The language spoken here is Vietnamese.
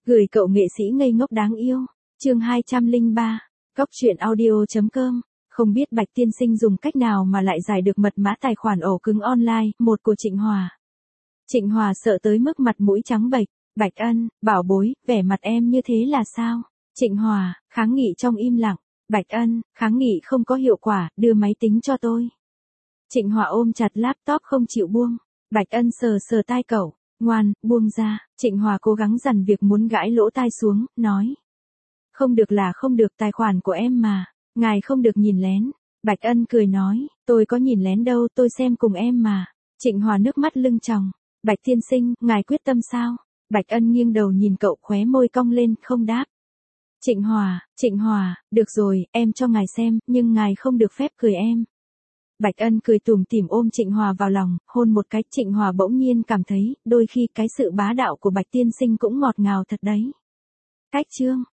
Gửi cậu nghệ sĩ ngây ngốc đáng yêu. Chương 203. Cóc truyện audio.com. Không biết Bạch tiên sinh dùng cách nào mà lại giải được mật mã tài khoản ổ cứng online, một của Trịnh Hòa. Trịnh Hòa sợ tới mức mặt mũi trắng bệch. Bạch Ân, bảo bối, vẻ mặt em như thế là sao? Trịnh Hòa, kháng nghị trong im lặng. Bạch Ân, kháng nghị không có hiệu quả, đưa máy tính cho tôi. Trịnh Hòa ôm chặt laptop không chịu buông. Bạch Ân sờ sờ tai cậu. Ngoan, buông ra. Trịnh Hòa cố gắng dằn việc muốn gãi lỗ tai xuống, nói. Không được là không được, tài khoản của em mà. Ngài không được nhìn lén. Bạch Ân cười nói, tôi có nhìn lén đâu, tôi xem cùng em mà. Trịnh Hòa nước mắt lưng tròng. Bạch tiên sinh, ngài quyết tâm sao? Bạch Ân nghiêng đầu nhìn cậu, khóe môi cong lên, không đáp. Trịnh Hòa, được rồi, em cho ngài xem, nhưng ngài không được phép cười em. Bạch Ân cười tủm tỉm ôm Trịnh Hòa vào lòng, hôn một cái. Trịnh Hòa bỗng nhiên cảm thấy, đôi khi cái sự bá đạo của Bạch tiên sinh cũng ngọt ngào thật đấy. Cách chương